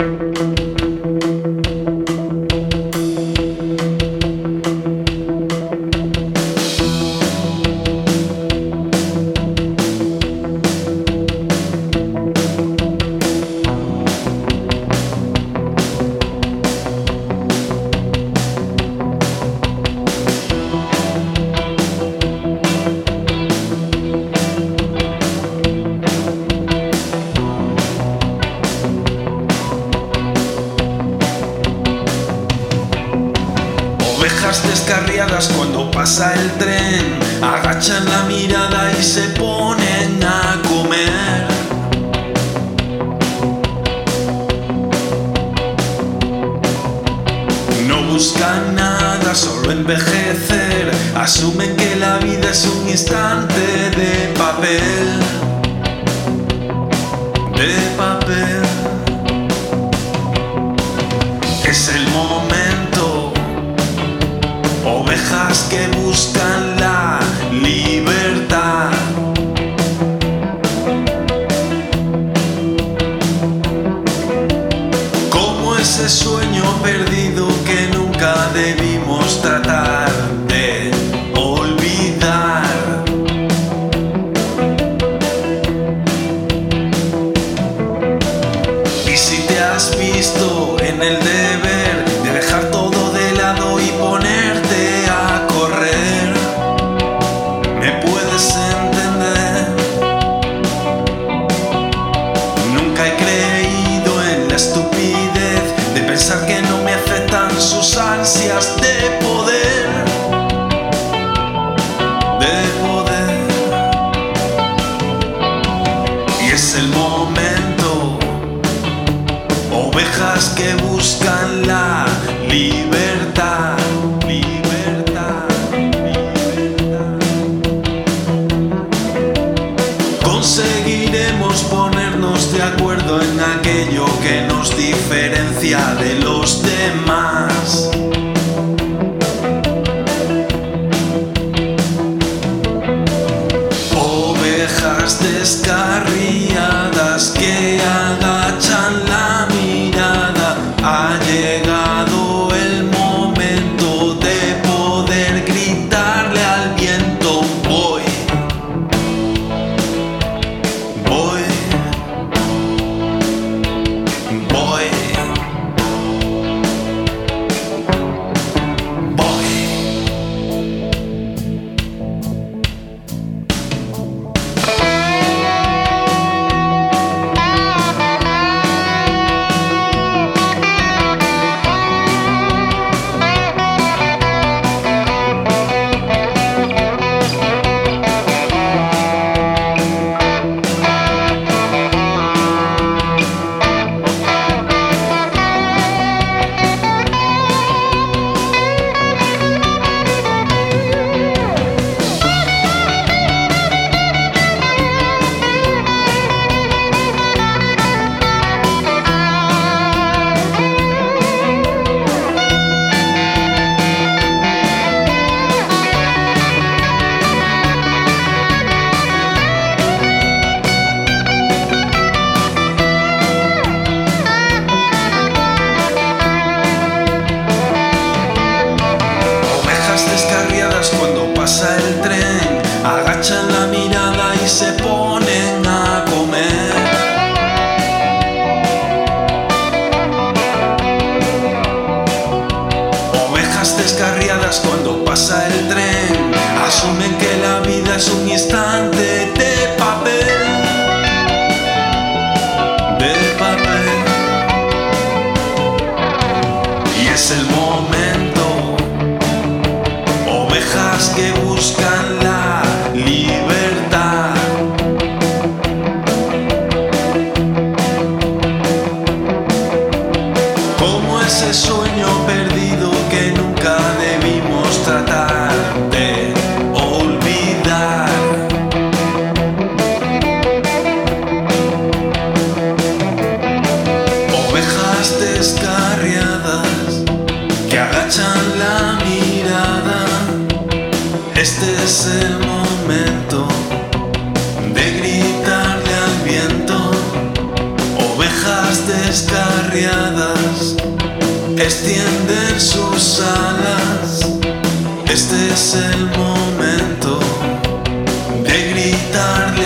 Ovejas descarriadas cuando pasa el tren, agachan la mirada y se ponen a comer. No buscan nada, solo envejecer, asumen que la vida es un instante de papel. De papel. Es el momento. Ovejas que buscan la libertad. Como ese sueño perdido que nunca debimos tratar de olvidar. Y si te has visto en el deber de dejar todo de lado y ponerte a correr, ¿me puedes entender? Nunca he creído en la estupidez de pensar que no me afectan sus ansias de poder. De poder. Y es el momento. Ovejas que buscan la libertad. Libertad. Libertad. Conseguiremos ponernos de acuerdo en aquello que nos diferencia de los demás. Ovejas descarriadas que agachan la mirada, ha llegado el momento de poder gritarle al viento: voy, voy, voy, voy. Cuando pasa el tren, agachan la mirada y se ponen a comer. Ovejas descarriadas cuando pasa el tren, asumen que la vida es un instante de papel. De papel. Y es el momento. Ovejas que buscan la libertad. Como ese sueño perdido que nunca debimos tratar de olvidar. extienden sus alas. Este es el momento de gritarle